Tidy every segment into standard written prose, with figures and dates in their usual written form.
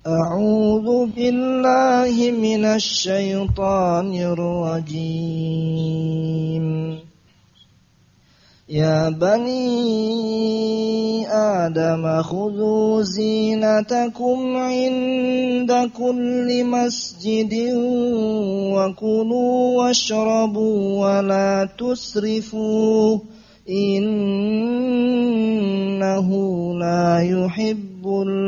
أعوذ بالله من الشيطان الرجيم يا بني آدم خذوا زينتكم عند كل مسجد وكلوا واشربوا ولا تسرفوا إنه لا يحب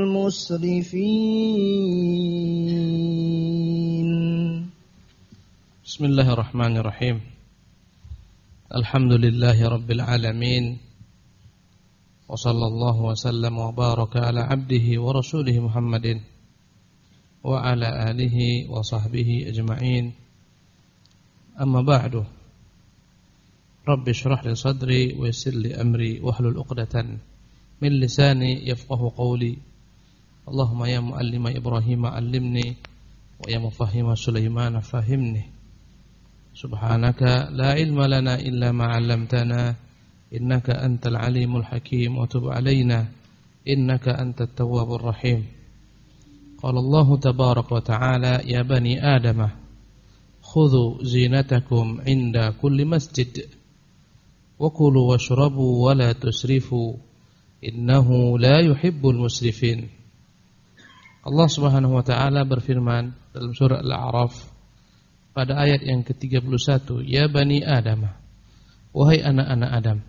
المسرفين. بسم الله الرحمن الرحيم. الحمد لله رب العالمين وصلى الله وسلم وبارك على عبده ورسوله محمد وعلى آله وصحبه أجمعين. أما بعد رب اشرح لي صدري ويسر لي أمري واحلل عقدة من لساني يفقه قولي. اللهم يا معلم إبراهيم علمني ويا مفهم سليمان فهمني. سبحانك لا علم لنا إلا ما علمتنا إنك أنت العليم الحكيم وتب علينا إنك أنت التواب الرحيم. قال الله تبارك وتعالى يا بني آدم خذوا زينتكم عند كل مسجد وكلوا واشربوا ولا تسرفوا إنه لا يحب المسرفين. Allah Subhanahu wa taala berfirman dalam surah Al-A'raf pada ayat yang ke-31, ya bani Adam, wahai anak-anak Adam,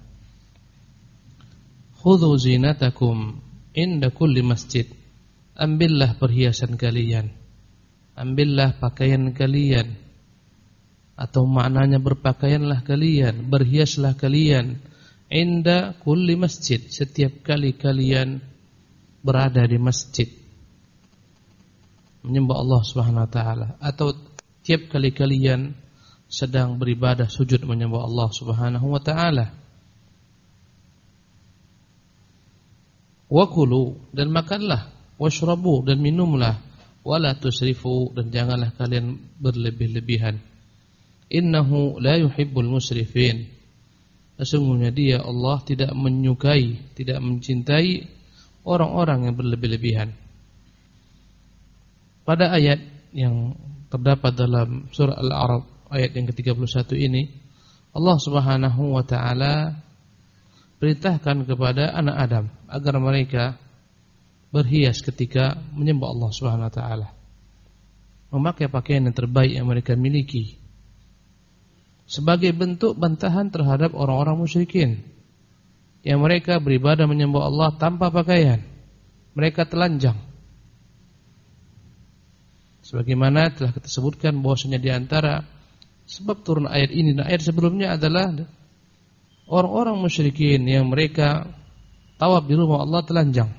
khudhu zinatakum inda kulli masjid, ambillah perhiasan kalian, ambillah pakaian kalian, atau maknanya berpakaianlah kalian, berhiaslah kalian, inda kulli masjid, setiap kali kalian berada di masjid menyembah Allah Subhanahu wa taala, atau tiap kali kalian sedang beribadah sujud menyembah Allah Subhanahu wa taala. Wa kulu, dan makanlah, washrabu, dan minumlah, wala tusrifu, dan janganlah kalian berlebih-lebihan. Innahu la yuhibbul musrifin. Sesungguhnya dia Allah tidak menyukai, tidak mencintai orang-orang yang berlebih-lebihan. Pada ayat yang terdapat dalam surah Al-A'raf ayat yang ke-31 ini, Allah Subhanahu wa taala perintahkan kepada anak Adam agar mereka berhias ketika menyembah Allah Subhanahu wa taala, memakai pakaian yang terbaik yang mereka miliki, sebagai bentuk bantahan terhadap orang-orang musyrikin yang mereka beribadah menyembah Allah tanpa pakaian. Mereka telanjang. Sebagaimana telah kita sebutkan bahwasanya di antara sebab turun ayat ini dan ayat sebelumnya adalah orang-orang musyrikin yang mereka tawaf di rumah Allah telanjang.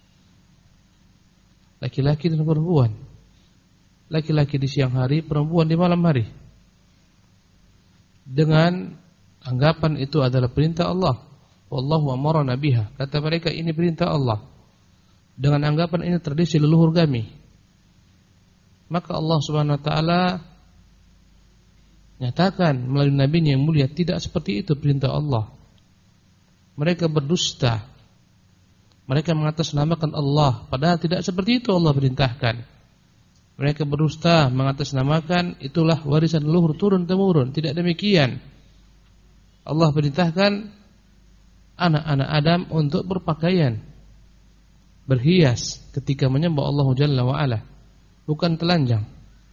Laki-laki dan perempuan. Laki-laki di siang hari, perempuan di malam hari. Dengan anggapan itu adalah perintah Allah. Wallahu amarna biha. Kata mereka ini perintah Allah. Dengan anggapan ini tradisi leluhur kami. Maka Allah Subhanahu wa taala nyatakan melalui nabinya yang mulia tidak seperti itu perintah Allah. Mereka berdusta. Mereka mengatasnamakan Allah padahal tidak seperti itu Allah perintahkan. Mereka berdusta mengatasnamakan itulah warisan leluhur turun-temurun. Tidak demikian. Allah perintahkan anak-anak Adam untuk berpakaian, berhias ketika menyembah Allah Jalla wa Ala, bukan telanjang.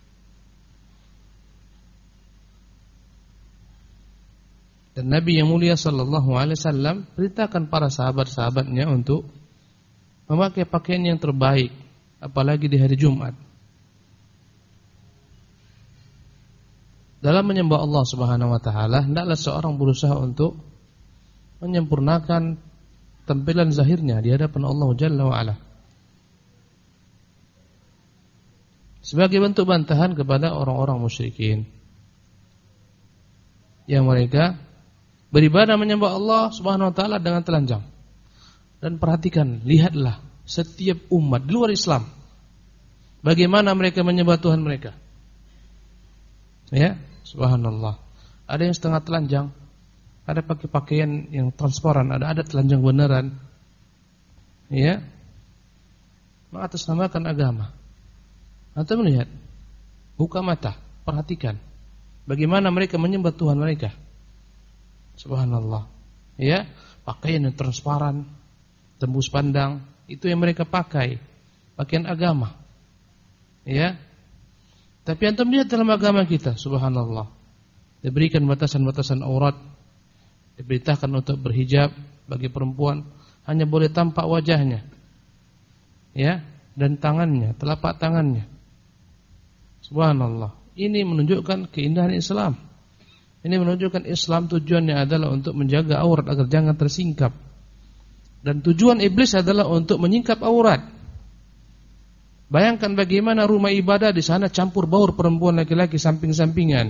Dan Nabi yang mulia sallallahu alaihi wasallam perintahkan para sahabat-sahabatnya untuk memakai pakaian yang terbaik, apalagi di hari Jumat. Dalam menyembah Allah Subhanahu wa taala, hendaklah seorang berusaha untuk menyempurnakan tampilan zahirnya di hadapan Allah Jalla wa Ala. Sebagai bentuk bantahan kepada orang-orang musyrikin yang mereka beribadah menyembah Allah Subhanahu wa taala dengan telanjang. Dan perhatikan, lihatlah setiap umat di luar Islam bagaimana mereka menyembah Tuhan mereka. Ya, subhanallah. Ada yang setengah telanjang, ada pakai pakaian yang transparan, ada telanjang beneran. Ya. Mengatasnamakan agama. Antum melihat, buka mata, perhatikan bagaimana mereka menyembah Tuhan mereka. Subhanallah. Ya, pakaian yang transparan, tembus pandang, itu yang mereka pakai, pakaian agama. Ya. Tapi antum lihat dalam agama kita, subhanallah, diberikan batasan-batasan aurat, diberitakan untuk berhijab bagi perempuan, hanya boleh tampak wajahnya, ya, dan tangannya, telapak tangannya. Subhanallah. Ini menunjukkan keindahan Islam. Ini menunjukkan Islam tujuannya adalah untuk menjaga aurat agar jangan tersingkap. Dan tujuan iblis adalah untuk menyingkap aurat. Bayangkan bagaimana rumah ibadah di sana campur baur perempuan laki-laki samping-sampingan.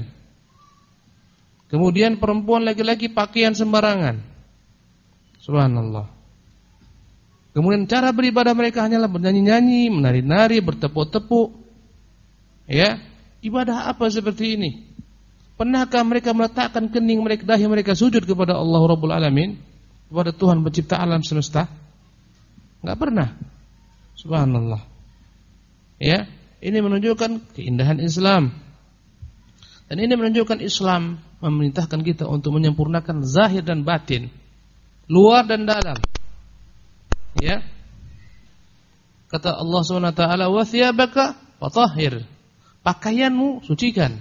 Kemudian perempuan laki-laki pakaian sembarangan. Subhanallah. Kemudian cara beribadah mereka hanyalah bernyanyi-nyanyi, menari-nari, bertepuk-tepuk. Ya, ibadah apa seperti ini? Pernahkah mereka meletakkan kening mereka, dahi mereka sujud kepada Allah Rabbul Alamin, kepada Tuhan pencipta alam semesta? Enggak pernah. Subhanallah. Ya, ini menunjukkan keindahan Islam. Dan ini menunjukkan Islam memerintahkan kita untuk menyempurnakan zahir dan batin, luar dan dalam. Ya. Kata Allah SWT, "Wa thiyabaka fatahhir." Pakaianmu sucikan.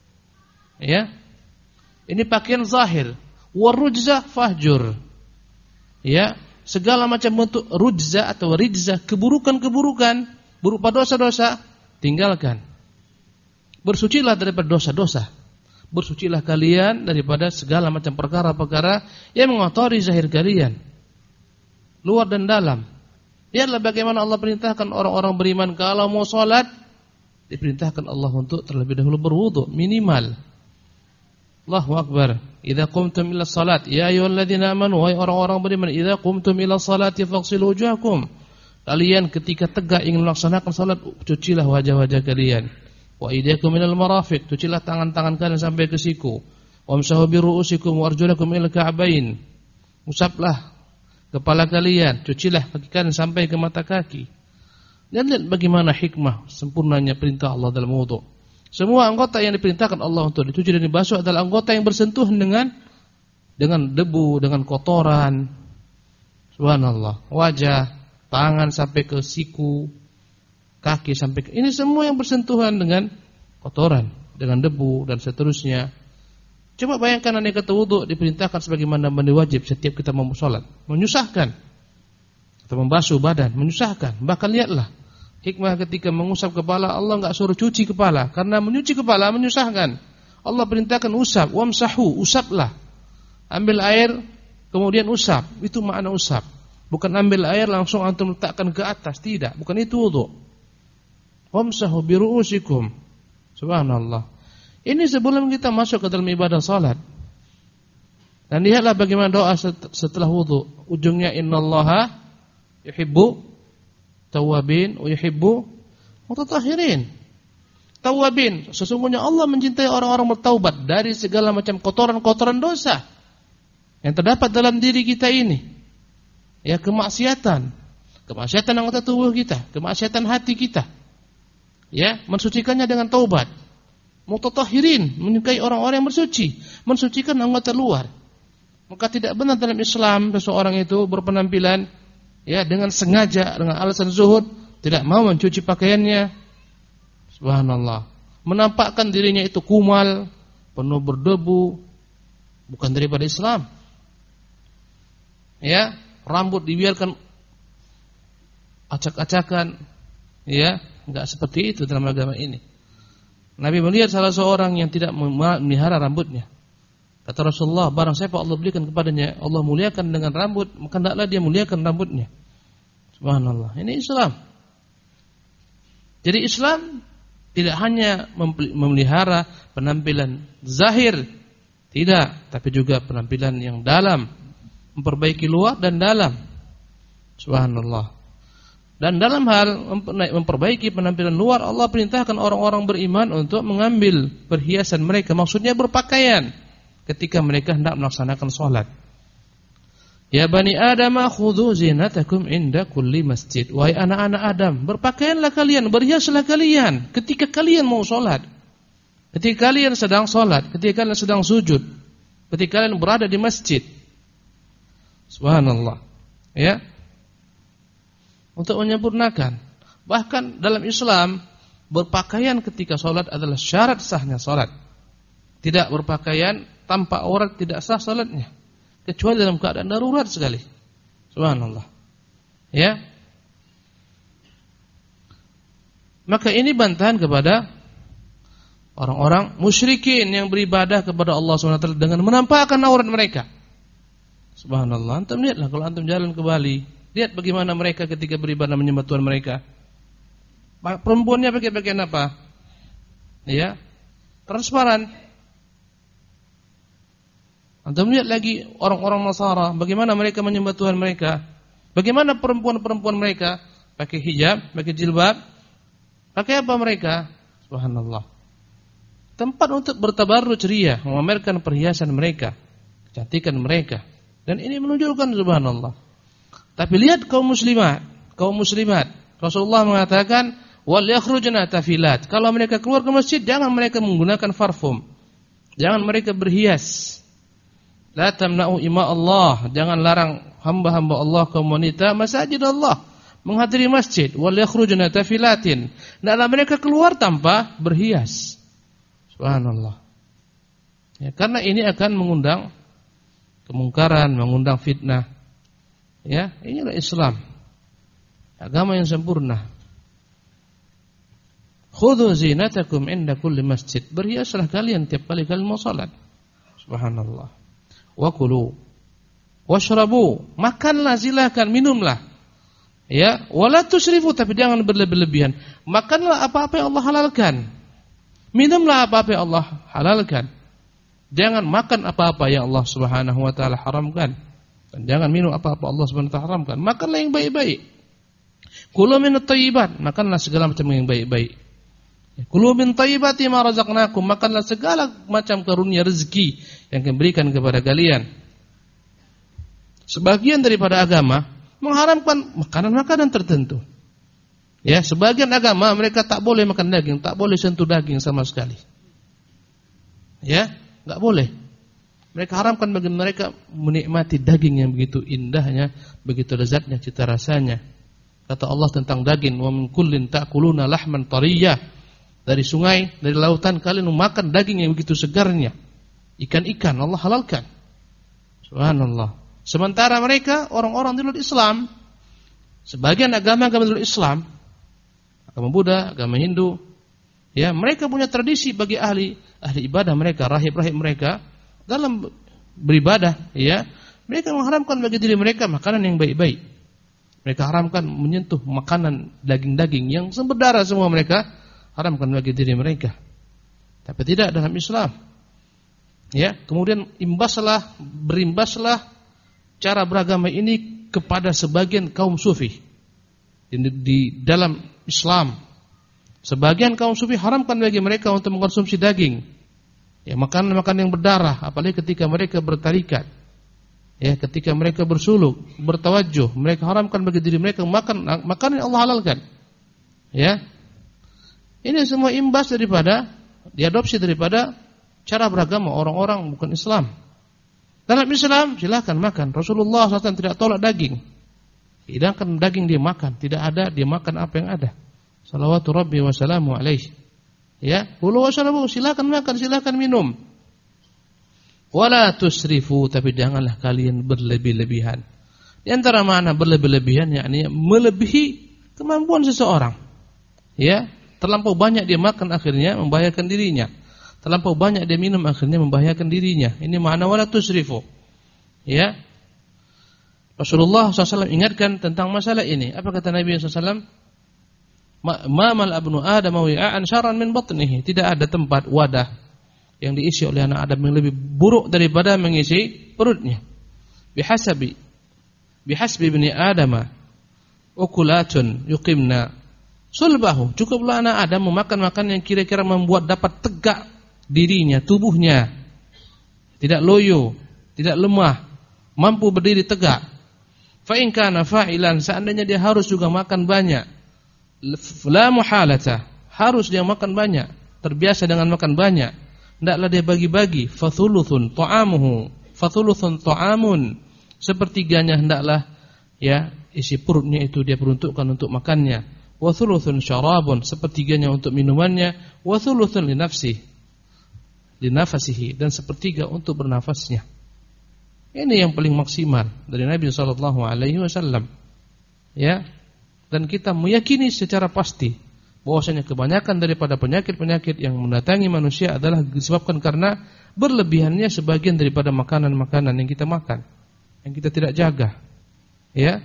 Ya. Ini pakaian zahir. Wa rujza fahjur. Ya, segala macam bentuk rujza atau rijza, keburukan-keburukan berupa dosa-dosa, tinggalkan. Bersucilah daripada dosa-dosa. Bersucilah kalian daripada segala macam perkara-perkara yang mengotori zahir kalian, luar dan dalam. Lihatlah bagaimana Allah perintahkan orang-orang beriman kalau mau sholat, diperintahkan Allah untuk terlebih dahulu berwudu minimal. Allahu Akbar. Idza qumtum ila shalat, ya ayyuhalladzina amanu, wahai orang-orang beriman, idza qumtum ila shalati faghsilu wujuhakum. Kalian ketika tegak ingin melaksanakan salat, cucilah wajah-wajah kalian. Wa aydiyakum minal marafiq, cucilah tangan-tangan kalian sampai ke siku. Wamsahu bi ru'usikum wa arjulakum ilal ka'bain. Usaplah kepala kalian, cucilah kaki kalian sampai ke mata kaki. Dan lihat bagaimana hikmah sempurnanya perintah Allah dalam wudu. Semua anggota yang diperintahkan Allah untuk dicuci dan dibasuh adalah anggota yang bersentuhan dengan debu, dengan kotoran. Subhanallah. Wajah, tangan sampai ke siku, kaki sampai ke, ini semua yang bersentuhan dengan kotoran, dengan debu dan seterusnya. Coba bayangkan anda kata wudu diperintahkan sebagaimana mandi wajib setiap kita mau sholat, menyusahkan. Atau membasuh badan, menyusahkan. Bahkan lihatlah hikmah ketika mengusap kepala, Allah enggak suruh cuci kepala, karena menyuci kepala menyusahkan. Allah perintahkan usap, wamsahu, usaplah. Ambil air kemudian usap, itu makna usap. Bukan ambil air langsung antum letakkan ke atas, tidak, bukan itu wudu. Wamsahu bi ru'usikum. Subhanallah. Ini sebelum kita masuk ke dalam ibadah salat. Dan lihatlah bagaimana doa setelah wudu. Ujungnya innallaha yuhibbu tawwabin wa yuhibbu mutatahhirin. Tawwabin, sesungguhnya Allah mencintai orang-orang bertaubat dari segala macam kotoran-kotoran dosa yang terdapat dalam diri kita ini. Ya, kemaksiatan anggota tubuh kita, kemaksiatan hati kita. Ya, mensucikannya dengan taubat. Mutatahhirin, menyukai orang-orang yang bersuci, mensucikan anggota luar. Maka tidak benar dalam Islam seseorang itu berpenampilan ya dengan sengaja, dengan alasan zuhud, tidak mau mencuci pakaiannya. Subhanallah. Menampakkan dirinya itu kumal, penuh berdebu, bukan daripada Islam. Ya, rambut dibiarkan acak-acakan, ya, enggak seperti itu dalam agama ini. Nabi melihat salah seorang yang tidak memelihara rambutnya. Kata Rasulullah, barang siapa Allah berikan kepadanya, Allah muliakan dengan rambut, maka hendaklah dia muliakan rambutnya. Subhanallah. Ini Islam. Jadi Islam tidak hanya memelihara penampilan zahir, tidak, tapi juga penampilan yang dalam, memperbaiki luar dan dalam. Subhanallah. Dan dalam hal memperbaiki penampilan luar, Allah perintahkan orang-orang beriman untuk mengambil perhiasan mereka, maksudnya berpakaian ketika mereka hendak melaksanakan sholat. Ya bani Adam khudhu zinatakum inda kulli masjid. Wahai anak-anak Adam, berpakaianlah kalian, berhiaslah kalian ketika kalian mau salat. Ketika kalian sedang salat, ketika kalian sedang sujud, ketika kalian berada di masjid. Subhanallah. Ya. Untuk menyempurnakan. Bahkan dalam Islam, berpakaian ketika salat adalah syarat sahnya salat. Tidak berpakaian tanpa aurat tidak sah salatnya. Kecuali dalam keadaan darurat sekali. Subhanallah. Ya. Maka ini bantahan kepada orang-orang musyrikin yang beribadah kepada Allah SWT dengan menampakkan aurat mereka. Subhanallah. Antum lihatlah kalau antum jalan ke Bali, lihat bagaimana mereka ketika beribadah menyembah Tuhan mereka. Perempuannya pakai pakaian apa? Ya. Transparan. Antum lihat lagi orang-orang Nasara, bagaimana mereka menyembah Tuhan mereka. Bagaimana perempuan-perempuan mereka pakai hijab, pakai jilbab. Pakai apa mereka? Subhanallah. Tempat untuk bertabarruj ceria, memamerkan perhiasan mereka, kecantikan mereka. Dan ini menunjukkan subhanallah. Tapi lihat kaum muslimat. Rasulullah mengatakan, "Wal yakhrujna tafilat." Kalau mereka keluar ke masjid, jangan mereka menggunakan parfum. Jangan mereka berhias. La tamna'u ima Allah, jangan larang hamba-hamba Allah kaum wanita masjid Allah menghadiri masjid. Wal yakhrujna tafilatin, hendaklah mereka keluar tanpa berhias. Subhanallah. Ya, karena ini akan mengundang kemungkaran, mengundang fitnah. Ya, inilah Islam. Agama yang sempurna. Khudhu zinatakum inda kulli masjid. Berhiaslah kalian tiap kali kalian mau salat. Subhanallah. Wa kulu washrabu, makanlah silakan, minumlah. Ya, wala tusrifu, tapi jangan berlebihan. Makanlah apa-apa yang Allah halalkan. Minumlah apa-apa yang Allah halalkan. Jangan makan apa-apa yang Allah Subhanahu wa taala haramkan. Dan jangan minum apa-apa Allah Subhanahu wa taala haramkan. Makanlah yang baik-baik. Kulu minat thayyibat, makanlah segala macam yang baik-baik. Kulu min thayyibati ma razaqnakum, makanlah segala macam karunia rezeki yang diberikan kepada kalian. Sebagian daripada agama mengharamkan makanan-makanan tertentu. Ya, sebagian agama mereka tak boleh makan daging, tak boleh sentuh daging sama sekali. Ya, enggak boleh. Mereka haramkan bagi mereka menikmati daging yang begitu indahnya, begitu lezatnya cita rasanya. Kata Allah tentang daging, wa min kullin ta'kuluna lahman tariyyah. Dari sungai, dari lautan kalian memakan daging yang begitu segarnya. Ikan-ikan Allah halalkan. Subhanallah. Sementara mereka orang-orang di luar Islam, sebagian agama-agama di luar Islam, agama Buddha, agama Hindu, ya, mereka punya tradisi bagi ahli ibadah mereka, rahib-rahib mereka dalam beribadah, ya. Mereka mengharamkan bagi diri mereka makanan yang baik-baik. Mereka haramkan menyentuh makanan daging-daging yang berdarah semua mereka haramkan bagi diri mereka. Tapi tidak dalam Islam. Ya, kemudian berimbaslah cara beragama ini kepada sebagian kaum sufi di dalam Islam. Sebagian kaum sufi haramkan bagi mereka untuk mengkonsumsi daging. Ya, makanan-makanan yang berdarah, apalagi ketika mereka bertarikat. Ya, ketika mereka bersuluk, bertawajuh, mereka haramkan bagi diri mereka makan makanan yang Allah halalkan. Ya. Ini semua imbas diadopsi daripada cara beragama orang-orang bukan Islam. Dalam Islam silakan makan. Rasulullah SAW tidak tolak daging. Hidangkan daging dia makan, tidak ada dia makan apa yang ada. Salawatu Rabbi wa salamu alaihi. Ya, kulu washrabu, silakan makan, silakan minum. Wala tusrifu, tapi janganlah kalian berlebih-lebihan. Di antara makna berlebih-lebihan yakni melebihi kemampuan seseorang. Ya, terlampau banyak dia makan akhirnya membahayakan dirinya. Terlampau banyak dia minum akhirnya membahayakan dirinya. Ini makna wala tusrifu. Ya. Rasulullah SAW ingatkan tentang masalah ini. Apa kata Nabi SAW? Ma'mal abnu Adam wi'an syarran min batnihi. Tidak ada tempat wadah yang diisi oleh anak Adam yang lebih buruk daripada mengisi perutnya. Bihasbi ibni Adam ukulatun yuqimna sulbahu. Cukuplah anak Adam memakan makan yang kira-kira membuat dapat tegak dirinya, tubuhnya. Tidak loyo, tidak lemah. mampu berdiri tegak. Fa in kana fa'ilan, seandainya dia harus juga makan banyak, la muhalata, harus dia makan banyak, terbiasa dengan makan banyak, hendaklah dia bagi-bagi. Fathuluthun ta'amuhu, fathuluthun ta'amun, sepertiganya hendaklah ya isi perutnya itu dia peruntukkan untuk makannya. Wa thuluthun syarabun, sepertiganya untuk minumannya. Wa thuluthun li nafsihi, dan sepertiga untuk bernafasnya. Ini yang paling maksimal dari Nabi sallallahu alaihi wasallam. Ya. Dan kita meyakini secara pasti bahwasanya kebanyakan daripada penyakit-penyakit yang mendatangi manusia adalah disebabkan karena berlebihannya sebagian daripada makanan-makanan yang kita makan, yang kita tidak jaga. Ya.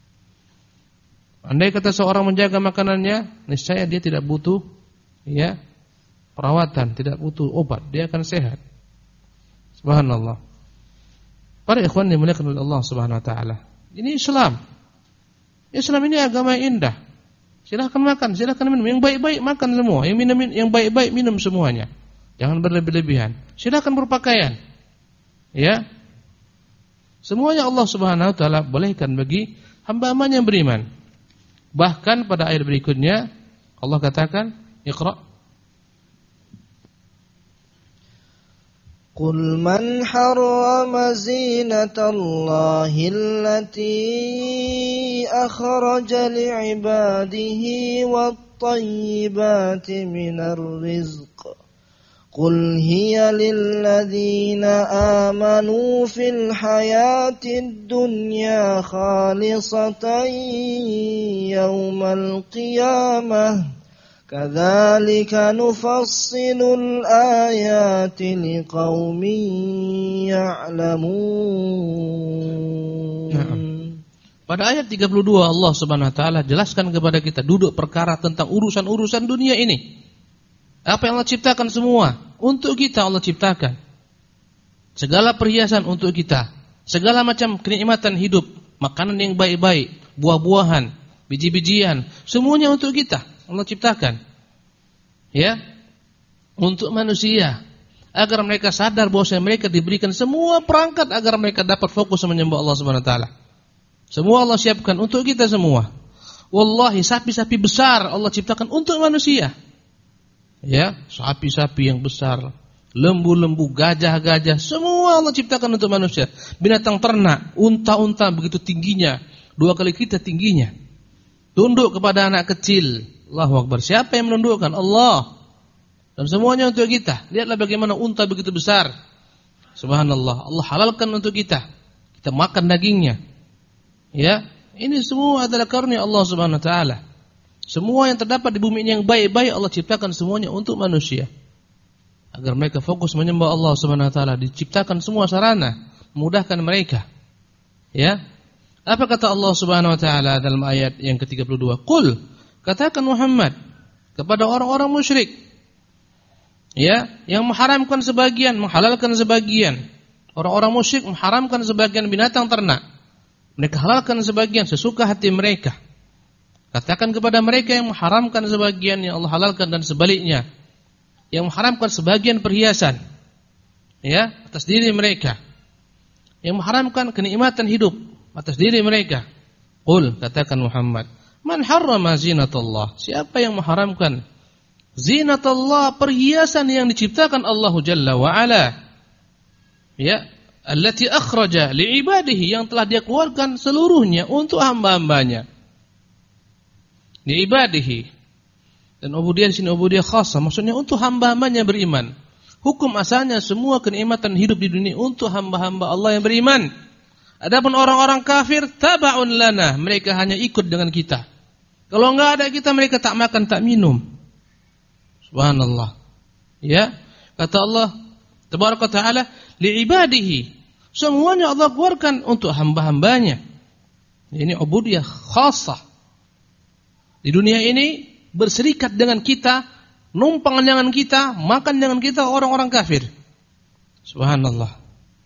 Andai kata seorang menjaga makanannya, niscaya dia tidak butuh ya perawatan, tidak butuh obat, dia akan sehat. Subhanallah. Para ikhwan yang dimuliakan oleh Allah Subhanahu wa taala. Ini Islam. Islam ini agama yang indah. Silakan makan, silakan minum. Yang baik-baik makan semua, yang baik-baik minum semuanya. Jangan berlebih-lebihan. Silakan berpakaian. Ya. Semuanya Allah Subhanahu wa taala bolehkan bagi hamba-hambanya yang beriman. Bahkan pada ayat berikutnya Allah katakan, Iqra. قل من حرم زينة الله التي أخرج لعباده والطيبات من الرزق قل هي للذين آمنوا في الحياة الدنيا خالصة يوم القيامة كذلك نفصل الآيات لقوم يعلمون. Pada ayat 32 Allah Subhanahu wa taala jelaskan kepada kita duduk perkara tentang urusan-urusan dunia ini. Apa yang Allah ciptakan semua untuk kita Allah ciptakan. Segala perhiasan untuk kita, segala macam kenikmatan hidup, makanan yang baik-baik, buah-buahan, biji-bijian, semuanya untuk kita. Allah ciptakan ya untuk manusia agar mereka sadar bahwa mereka diberikan semua perangkat agar mereka dapat fokus menyembah Allah Subhanahu wa taala. Semua Allah siapkan untuk kita semua. Wallahi sapi-sapi besar Allah ciptakan untuk manusia. Ya, sapi-sapi yang besar, lembu-lembu, gajah-gajah, semua Allah ciptakan untuk manusia. Binatang ternak, unta-unta begitu tingginya, 2 kali kita tingginya. Tunduk kepada anak kecil. Allahu Akbar. Siapa yang menundukkan? Allah. Dan semuanya untuk kita. Lihatlah bagaimana unta begitu besar. Subhanallah. Allah halalkan untuk kita. Kita makan dagingnya. Ya, ini semua adalah karunia Allah Subhanahu wa taala. Semua yang terdapat di bumi ini yang baik-baik Allah ciptakan semuanya untuk manusia. Agar mereka fokus menyembah Allah Subhanahu wa taala, diciptakan semua sarana memudahkan mereka. Ya. Apa kata Allah Subhanahu wa taala dalam ayat yang ke-32? Qul, katakan Muhammad kepada orang-orang musyrik ya, yang mengharamkan sebagian, menghalalkan sebagian. Orang-orang musyrik mengharamkan sebagian binatang ternak. Mereka halalkan sebagian sesuka hati mereka. Katakan kepada mereka yang mengharamkan sebagian yang Allah halalkan dan sebaliknya. Yang mengharamkan sebagian perhiasan ya, atas diri mereka. Yang mengharamkan kenikmatan hidup atas diri mereka. Qul, katakan Muhammad, man harrama zinatullah, siapa yang mengharamkan zinatullah, perhiasan yang diciptakan Allah Jalla wa Ala, ya, allati akhraja li'ibadihi, yang telah dia keluarkan seluruhnya untuk hamba-hambanya. Li'ibadihi, dan ubudiyah di sini ubudiyah khassa, maksudnya untuk hamba-hambanya beriman. Hukum asalnya semua kenikmatan hidup di dunia untuk hamba-hamba Allah yang beriman. Adapun orang-orang kafir taba'un lana, mereka hanya ikut dengan kita. Kalau enggak ada kita, mereka tak makan, tak minum. Subhanallah. Ya, kata Allah Tabaraka Ta'ala, li'ibadihi, semuanya Allah keluarkan untuk hamba-hambanya. Ini ubudiyah khassah. Di dunia ini berserikat dengan kita, numpang dengan kita, makan dengan kita orang-orang kafir. Subhanallah.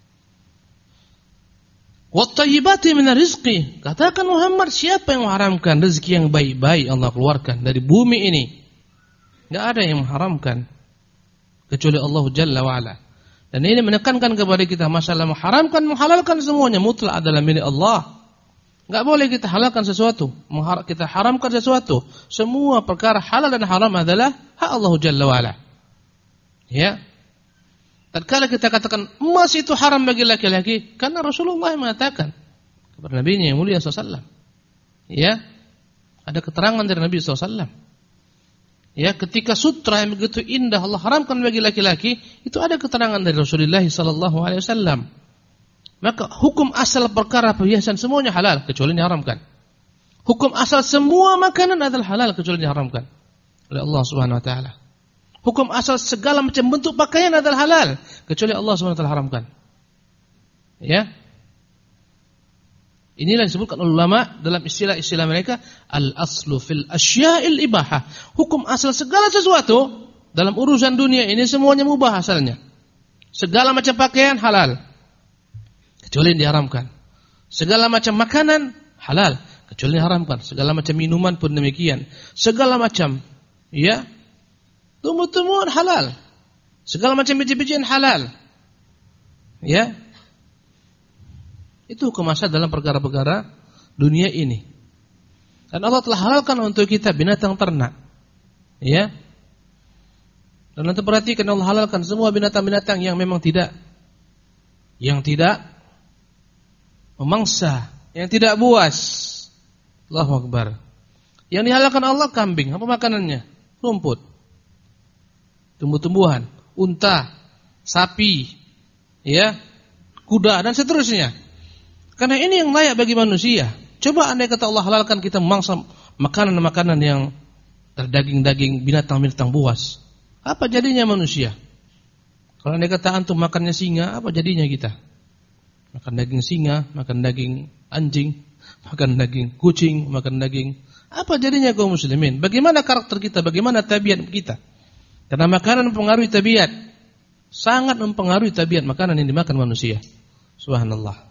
Wat-tayyibati minar rizqi, katakan Muhammad, siapa yang mengharamkan rezeki yang baik-baik Allah keluarkan dari bumi ini? Enggak ada yang mengharamkan kecuali Allah Jalla wa Ala. Dan ini menekankan kepada kita masalah mengharamkan, menghalalkan semuanya mutlak adalah milik Allah. Enggak boleh kita halalkan sesuatu, kita haramkan sesuatu. Semua perkara halal dan haram adalah hak Allah Jalla wa Ala. Ya. Tatkala kita katakan emas itu haram bagi laki-laki, karena Rasulullah mengatakan kepada Nabi-Nya yang mulia SAW. Ya. Ada keterangan dari Nabi SAW. Ya, ketika sutra yang begitu indah Allah haramkan bagi laki-laki, itu ada keterangan dari Rasulullah SAW. Maka hukum asal perkara perhiasan semuanya halal kecuali diharamkan. Hukum asal semua makanan adalah halal kecuali diharamkan oleh Allah Subhanahu wa taala. Hukum asal segala macam bentuk pakaian adalah halal kecuali Allah Subhanahu wa taala haramkan. Ya. Inilah yang disebutkan ulama dalam istilah-istilah mereka al-aslu fil asya'il ibahah. Hukum asal segala sesuatu dalam urusan dunia ini semuanya mubah asalnya. Segala macam pakaian halal kecuali yang diharamkan. Segala macam makanan halal kecuali yang diharamkan. Segala macam minuman pun demikian. Segala macam ya tumbuh-tumbuhan halal. Segala macam biji-bijian halal. Ya. Itu hukum asal dalam perkara-perkara dunia ini. Dan Allah telah halalkan untuk kita binatang ternak. Ya. Dan nanti perhatikan Allah halalkan semua binatang-binatang yang memang tidak memangsa, yang tidak buas. Allahu Akbar. Yang dihalalkan Allah kambing, apa makanannya? Rumput. Tumbuh-tumbuhan, unta, sapi, ya, kuda dan seterusnya. Karena ini yang layak bagi manusia. Coba andai kata Allah halalkan kita memangsa makanan-makanan yang daging-daging binatang-binatang buas. Apa jadinya manusia? Kalau andai kata antum makannya singa, apa jadinya kita? Makan daging singa, makan daging anjing, makan daging kucing, makan daging. Apa jadinya kaum muslimin? Bagaimana karakter kita? Bagaimana tabiat kita? Karena makanan mempengaruhi tabiat. Sangat mempengaruhi tabiat makanan yang dimakan manusia. Subhanallah.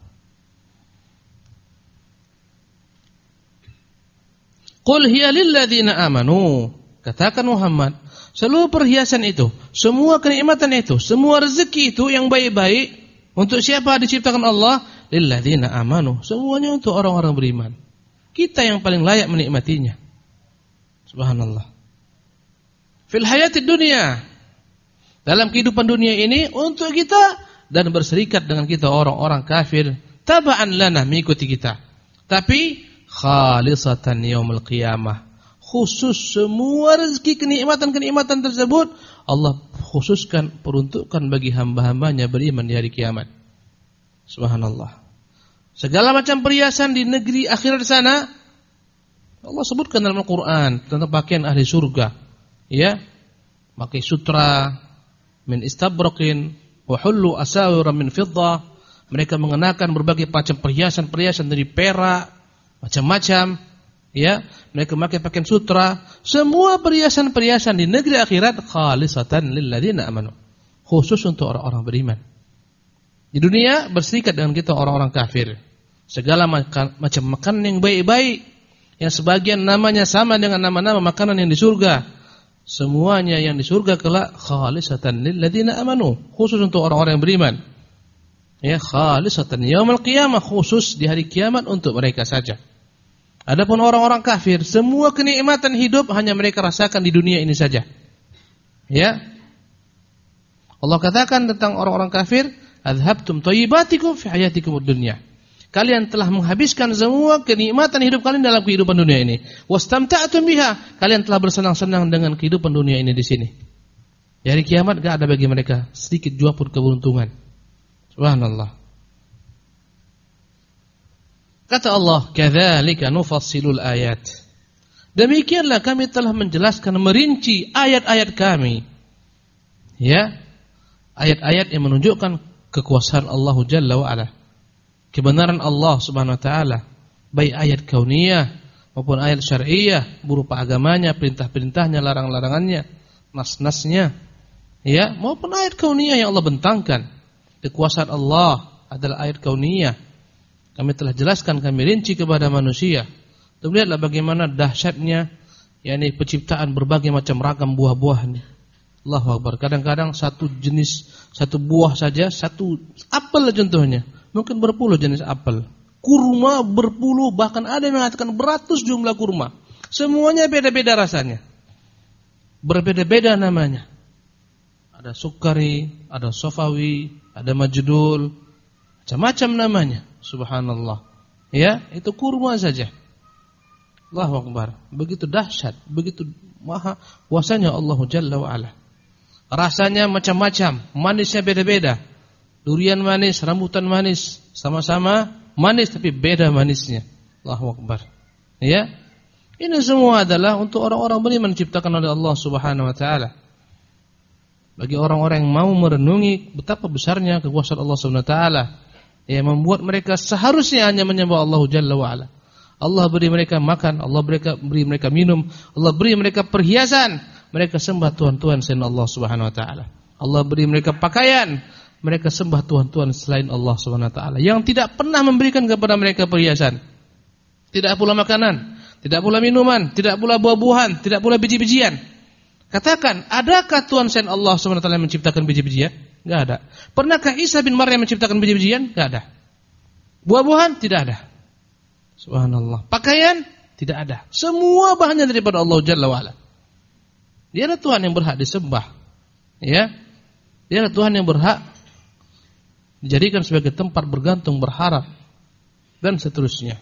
Qul hiya lilladzina amanu. Katakan Muhammad, seluruh perhiasan itu, semua kenikmatan itu, semua rezeki itu yang baik-baik untuk siapa diciptakan Allah? Lilladzina amanu. Semuanya untuk orang-orang beriman. Kita yang paling layak menikmatinya. Subhanallah. Fil hayatid dunya. Dalam kehidupan dunia ini untuk kita dan berserikat dengan kita orang-orang kafir, taba'an lana, mengikuti kita. Tapi khalisatan yaumil qiyamah. Khusus semua rezeki kenikmatan-kenikmatan tersebut Allah khususkan, peruntukkan bagi hamba-hambanya beriman di hari kiamat. Subhanallah. Segala macam perhiasan di negeri akhirat sana Allah sebutkan dalam Al-Quran tentang pakaian ahli surga. Ya, pakai sutra min istabraqin wa hullu asawira min fiddah. Mereka mengenakan berbagai macam perhiasan-perhiasan dari perak, macam-macam, ya. Mereka memakai pakaian sutra. Semua perhiasan-perhiasan di negeri akhirat khalisatan lilladzina amanu. Khusus untuk orang-orang beriman. Di dunia berserikat dengan kita orang-orang kafir. Segala macam makanan yang baik-baik, yang sebagian namanya sama dengan nama-nama makanan yang di surga. Semuanya yang di surga kelak khalisatan lilladzina amanu. Khusus untuk orang-orang yang beriman. Ya, khalisatan yaumil qiyamah, khusus di hari kiamat untuk mereka saja. Adapun orang-orang kafir, semua kenikmatan hidup hanya mereka rasakan di dunia ini saja. Ya. Allah katakan tentang orang-orang kafir, "Adhabtum thayyibatikum fi hayatikumud dunya." Kalian telah menghabiskan semua kenikmatan hidup kalian dalam kehidupan dunia ini. Wastamta'tum biha. Kalian telah bersenang-senang dengan kehidupan dunia ini di sini. Di hari kiamat enggak ada bagi mereka sedikit jua pun keberuntungan. Subhanallah. Kata Allah, "Kadzalika nufassilul ayat." Demikianlah kami telah menjelaskan, merinci ayat-ayat kami. Ya. Ayat-ayat yang menunjukkan kekuasaan Allah Jalla wa Ala. Kebenaran Allah Subhanahu wa taala, baik ayat kauniyah maupun ayat syar'iyyah berupa agamanya, perintah-perintahnya, larang-larangannya, nas-nasnya, ya, maupun ayat kauniyah yang Allah bentangkan. Kekuasaan Allah adalah ayat kauniyah. Kami telah jelaskan, kami rinci kepada manusia. Tuh lihatlah bagaimana dahsyatnya yakni penciptaan berbagai macam ragam buah-buah ini. Allahu Akbar. Kadang-kadang satu jenis, satu buah saja, satu apel contohnya, mungkin berpuluh jenis apel. Kurma berpuluh, bahkan ada yang mengatakan beratus jumlah kurma. Semuanya beda-beda rasanya. Berbeda-beda namanya. Ada sukari, ada sofawi, ada majdul, macam-macam namanya. Subhanallah. Ya, itu kurma saja. Allahu Akbar. Begitu dahsyat, begitu maha kuasanya Allah Jalla wa Ala. Rasanya macam-macam, manisnya beda-beda. Durian manis, rambutan manis, sama-sama manis tapi beda manisnya. Allahu Akbar. Ya. Ini semua adalah untuk orang-orang beriman diciptakan oleh Allah Subhanahu wa taala. Bagi orang-orang yang mau merenungi betapa besarnya kekuasaan Allah Subhanahu wa taala, yang membuat mereka seharusnya hanya menyembah Allah Jalla wa Ala. Allah beri mereka makan, Allah beri mereka minum, Allah beri mereka perhiasan, mereka sembah tuhan-tuhan selain Allah Subhanahu wa taala. Allah beri mereka pakaian, mereka sembah tuhan-tuhan selain Allah Subhanahu wa taala yang tidak pernah memberikan kepada mereka perhiasan. Tidak pula makanan, tidak pula minuman, tidak pula buah-buahan, tidak pula biji-bijian. Katakan, adakah Tuhan selain Allah Subhanahu wa taala yang menciptakan biji-bijian? Enggak ada. Pernahkah Isa bin Maryam menciptakan biji-bijian? Enggak ada. Buah-buahan? Tidak ada. Subhanallah. Pakaian? Tidak ada. Semua bahannya daripada Allah Jalla wa Ala. Dia adalah Tuhan yang berhak disembah. Ya. Dia adalah Tuhan yang berhak dijadikan sebagai tempat bergantung, berharap, dan seterusnya.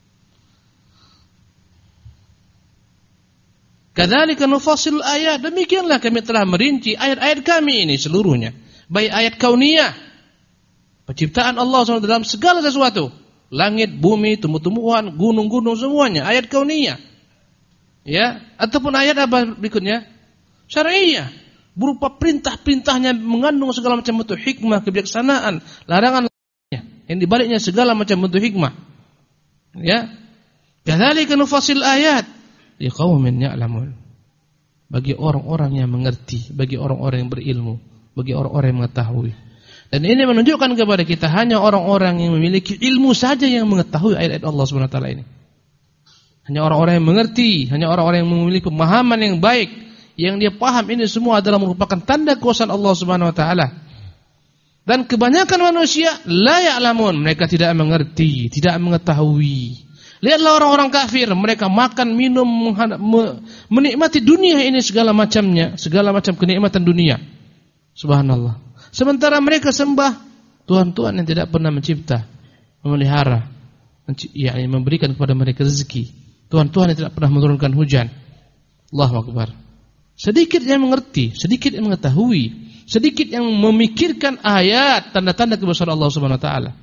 Kadzalika nufasilul ayat. Demikianlah kami telah merinci ayat-ayat kami ini seluruhnya. Baik ayat kauniyah, penciptaan Allah SWT dalam segala sesuatu. Langit, bumi, tumbuh-tumbuhan, gunung-gunung, semuanya ayat kauniyah. Ya, ataupun ayat apa berikutnya? Syar'iyyah, berupa perintah-perintahnya mengandung segala macam bentuk hikmah, kebijaksanaan, larangan-larangannya, yang dibaliknya segala macam bentuk hikmah. Ya. Kadzalika nufasil ayat liqaumin ya'lamun. Bagi orang-orang yang mengerti, bagi orang-orang yang berilmu, bagi orang-orang yang mengetahui. Dan ini menunjukkan kepada kita hanya orang-orang yang memiliki ilmu saja yang mengetahui ayat-ayat Allah Subhanahu wa taala ini. Hanya orang-orang yang mengerti, hanya orang-orang yang memiliki pemahaman yang baik, yang dia paham ini semua adalah merupakan tanda kuasa Allah Subhanahu wa taala. Dan kebanyakan manusia la ya'lamun, mereka tidak mengerti, tidak mengetahui. Lihatlah orang-orang kafir, mereka makan, minum, menikmati dunia ini segala macamnya, segala macam kenikmatan dunia. Subhanallah. Sementara mereka sembah Tuhan-Tuhan yang tidak pernah mencipta, memelihara, yakni memberikan kepada mereka rezeki. Tuhan-Tuhan yang tidak pernah menurunkan hujan. Allahu Akbar. Sedikit yang mengerti, sedikit yang mengetahui, sedikit yang memikirkan ayat, tanda-tanda kebesaran Allah Subhanahu wa taala.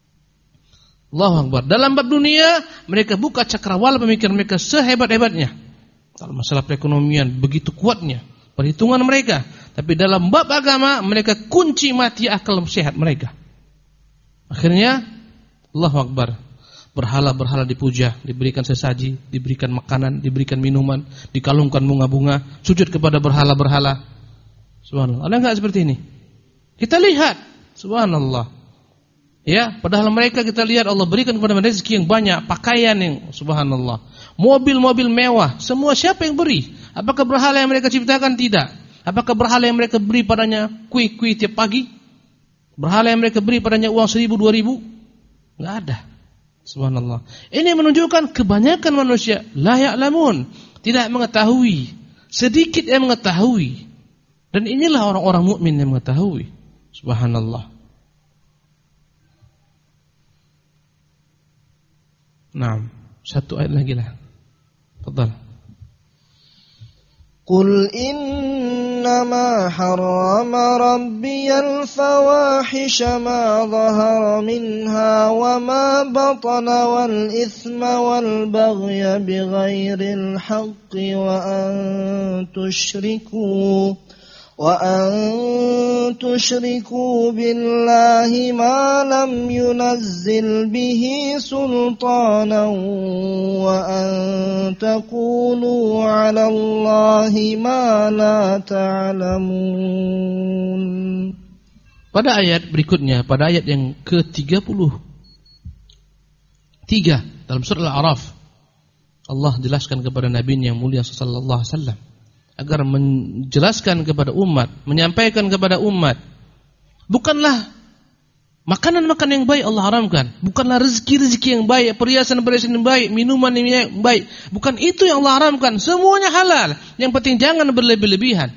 Allahu Akbar. Dalam bab dunia, mereka buka cakrawala pemikiran mereka sehebat-hebatnya. Dalam masalah perekonomian begitu kuatnya perhitungan mereka. Tapi dalam bab agama mereka kunci mati akal sehat mereka. Akhirnya Allahu Akbar. Berhala-berhala dipuja, diberikan sesaji, diberikan makanan, diberikan minuman, dikalungkan bunga-bunga, sujud kepada berhala-berhala. Subhanallah. Ada enggak seperti ini? Kita lihat, subhanallah. Ya, padahal mereka kita lihat Allah berikan kepada mereka rezeki yang banyak, pakaian yang subhanallah, mobil-mobil mewah, semua siapa yang beri? Apakah berhala yang mereka ciptakan? Tidak. Apakah berhala yang mereka beri padanya kui-kui tiap pagi? Berhala yang mereka beri padanya uang 1.000, 2.000? Enggak ada. Subhanallah. Ini menunjukkan kebanyakan manusia la ya'lamun, tidak mengetahui, sedikit yang mengetahui. Dan inilah orang-orang mukmin yang mengetahui. Subhanallah. Nah, satu ayat lagi lah. Fadhal. Qul innama harrama rabbiyal fawahisha ma dhahara minha wa ma batana wal ithma wal baghya bighairil haqqi wa an tushriku billahi ma lam yunazzil bihi sultanan wa an taqulu 'ala Allahi ma la ta'lamun. Pada ayat berikutnya, pada ayat yang ke-33 dalam surah Al-A'raf, Allah jelaskan kepada Nabi yang mulia sallallahu alaihi wasallam agar menjelaskan kepada umat, menyampaikan kepada umat. Bukanlah makanan-makanan yang baik Allah haramkan, bukanlah rezeki-rezeki yang baik, perhiasan-perhiasan yang baik, minuman yang baik. Bukan itu yang Allah haramkan, semuanya halal. Yang penting jangan berlebih-lebihan.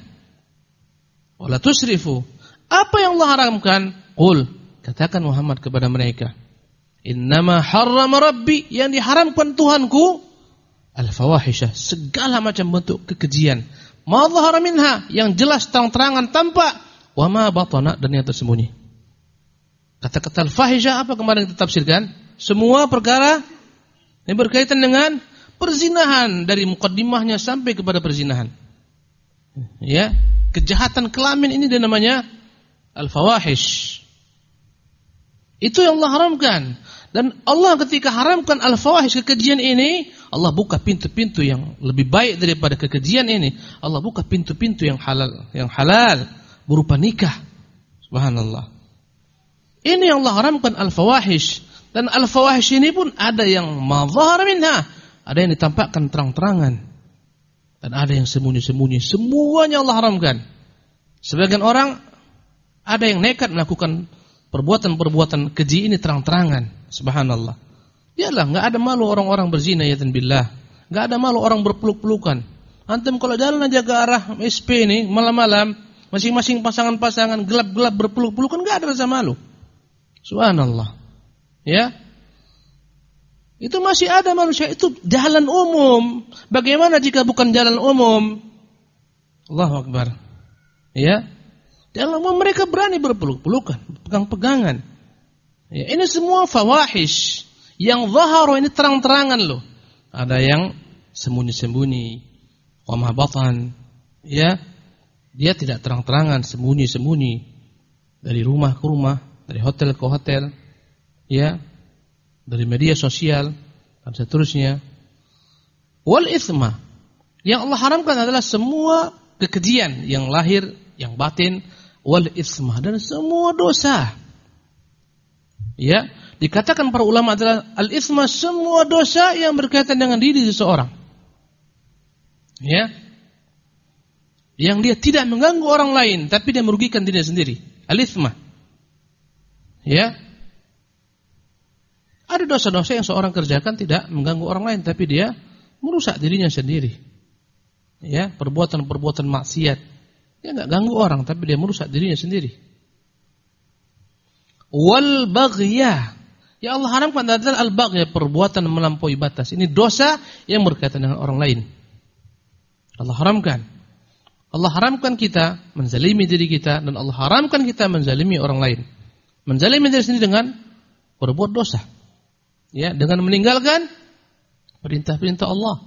Wala tusrifu. Apa yang Allah haramkan? Qul, katakan Muhammad kepada mereka, innama harrama rabbi, yang diharamkan Tuhanku al-fawahisha, segala macam bentuk kekejian. Ma dhahara minha, yang jelas terang-terangan tampak, wa ma batana, dan yang tersembunyi. Kata-kata al-fahisha apa kemarin kita tafsirkan? Semua perkara yang berkaitan dengan perzinahan, dari mukaddimahnya sampai kepada perzinahan. Ya, kejahatan kelamin ini dia namanya al-fawahish. Itu yang Allah haramkan. Dan Allah ketika haramkan al-fawahish, kekejian ini, Allah buka pintu-pintu yang lebih baik daripada kekejian ini. Allah buka pintu-pintu yang halal berupa nikah. Subhanallah. Ini yang Allah haramkan al-fawahish. Dan al-fawahish ini pun ada yang mazhar minha, ada yang ditampakkan terang-terangan, dan ada yang sembunyi-sembunyi. Semuanya Allah haramkan. Sebagian orang ada yang nekat melakukan perbuatan-perbuatan keji ini terang-terangan. Subhanallah. Yalah, enggak ada malu orang-orang berzina ya billah. Enggak ada malu orang berpeluk-pelukan. Antum kalau jalan aja ke arah SP ini malam-malam, masing-masing pasangan-pasangan gelap-gelap berpeluk-pelukan, enggak ada rasa malu. Subhanallah. Ya. Itu masih ada manusia, itu jalan umum. Bagaimana jika bukan jalan umum? Allahu Akbar. Ya. Jalan umum mereka berani berpeluk-pelukan, pegang-pegangan. Ya, ini semua fawahish. Yang zahara ini terang-terangan loh. Ada yang sembunyi-sembunyi, wa ma batan. Ya. Dia tidak terang-terangan, sembunyi-sembunyi. Dari rumah ke rumah, dari hotel ke hotel. Ya. Dari media sosial dan seterusnya. Wal itsma. Yang Allah haramkan adalah semua kekejian yang lahir, yang batin, wal itsma, dan semua dosa. Ya, dikatakan para ulama adalah al-itsma, semua dosa yang berkaitan dengan diri seseorang. Ya. Yang dia tidak mengganggu orang lain tapi dia merugikan dirinya sendiri. Al-itsma. Ya. Ada dosa-dosa yang seorang kerjakan tidak mengganggu orang lain tapi dia merusak dirinya sendiri. Ya, perbuatan-perbuatan maksiat. Dia enggak ganggu orang tapi dia merusak dirinya sendiri. Wal baghya. Ya Allah haramkan adalah al-baghya, perbuatan melampaui batas. Ini dosa yang berkaitan dengan orang lain. Allah haramkan. Allah haramkan kita menzalimi diri kita, dan Allah haramkan kita menzalimi orang lain. Menzalimi diri sendiri dengan berbuat dosa. Ya, dengan meninggalkan perintah-perintah Allah.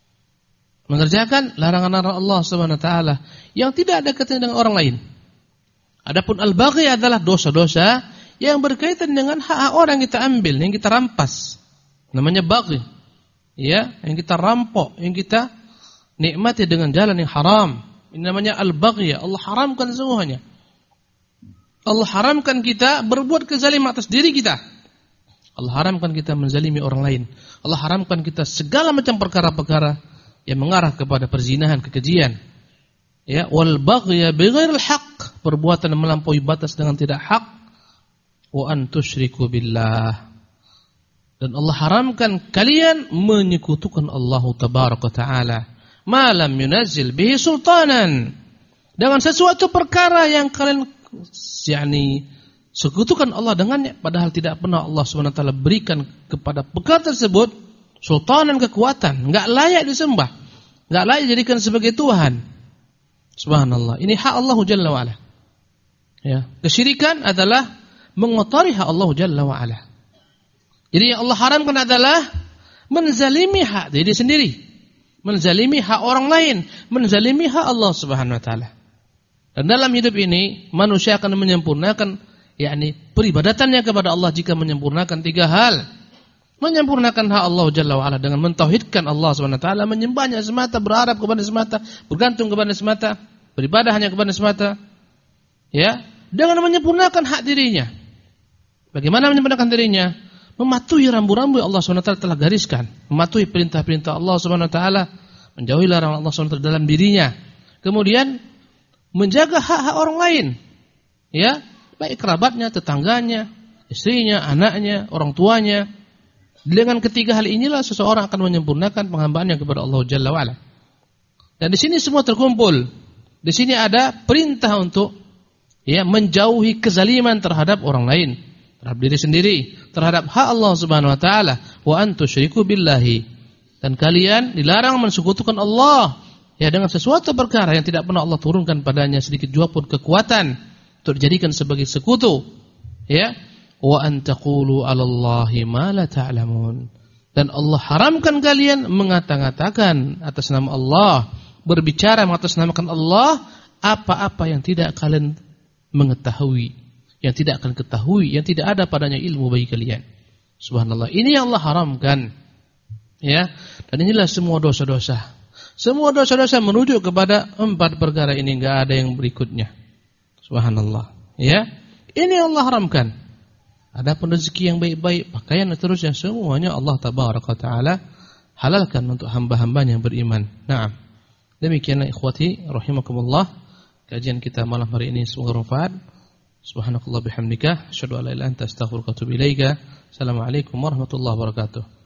Mengerjakan larangan-larangan Allah Subhanahu wa taala yang tidak ada kaitannya dengan orang lain. Adapun al-baghi adalah dosa-dosa yang berkaitan dengan hak orang yang kita ambil, yang kita rampas. Namanya baghi. Ya, yang kita rampok, yang kita nikmati dengan jalan yang haram. Ini namanya al-baghi. Allah haramkan semuanya. Allah haramkan kita berbuat kezalim atas diri kita. Allah haramkan kita menzalimi orang lain. Allah haramkan kita segala macam perkara-perkara yang mengarah kepada perzinahan, kekejian. Ya, wal baghya bighairil haqq, perbuatan melampaui batas dengan tidak hak. Wa an tusyriku billah, dan Allah haramkan kalian menyekutukan Allah tabaraka taala ma lam yunazzil bihi sultanan, dengan sesuatu perkara yang kalian sekutukan Allah dengannya, padahal tidak pernah Allah SWT berikan kepada perkara tersebut sultanan, kekuatan, enggak layak disembah, enggak layak dijadikan sebagai Tuhan. Subhanallah, ini hak Allah Jalla wa ala. Ya, kesyirikan adalah mengotori hak Allah Jalla wa ala. Jadi yang Allah haramkan adalah menzalimi hak diri sendiri, menzalimi hak orang lain, menzalimi hak Allah Subhanahu wa taala. Dan dalam hidup ini manusia akan menyempurnakan peribadatannya kepada Allah jika menyempurnakan tiga hal. Menyempurnakan hak Allah Jalla wa ala dengan mentauhidkan Allah Subhanahu wa taala, menyembahnya semata, berharap kepada semata, bergantung kepada semata, beribadah hanya kepada semata. Ya, dengan menyempurnakan hak dirinya. Bagaimana menyempurnakan dirinya? Mematuhi rambu-rambu yang Allah SWT telah gariskan, mematuhi perintah-perintah Allah SWT, menjauhi larangan Allah SWT dalam dirinya, Kemudian menjaga hak-hak orang lain. Ya, baik kerabatnya, tetangganya, istrinya, anaknya, orang tuanya. Dengan ketiga hal inilah seseorang akan menyempurnakan penghambaannya kepada Allah Jalla wa'ala. Dan di sini semua terkumpul. Di sini ada perintah untuk menjauhi kezaliman terhadap orang lain, terhadap diri sendiri, terhadap hak Allah Subhanahu wa taala, wa an tusyriku billahi. Dan kalian dilarang mensekutukan Allah dengan sesuatu perkara yang tidak pernah Allah turunkan padanya sedikit jua pun kekuatan untuk dijadikan sebagai sekutu. Wa an taqulu 'alallahi ma la ta'lamun. Dan Allah haramkan kalian mengata-ngatakan atas nama Allah, berbicara mengatasnamakan Allah apa-apa yang tidak kalian mengetahui, yang tidak akan ketahui, yang tidak ada padanya ilmu bagi kalian. Subhanallah, ini yang Allah haramkan. Dan inilah semua dosa-dosa. Semua dosa-dosa merujuk kepada 4 perkara ini, enggak ada yang berikutnya. Subhanallah. Ini Allah haramkan. Adapun rezeki yang baik-baik, pakaian dan seterusnya, semuanya Allah Tabaraka Ta'ala halalkan untuk hamba-hambanya yang beriman. Naam. Demikianlah ikhwati rahimakumullah, kajian kita malam hari ini semoga bermanfaat. Subhanakallah bihamdika, asyhadu an la ilaha illa anta astaghfiruka wa atubu ilaika. Assalamualaikum warahmatullahi wabarakatuh.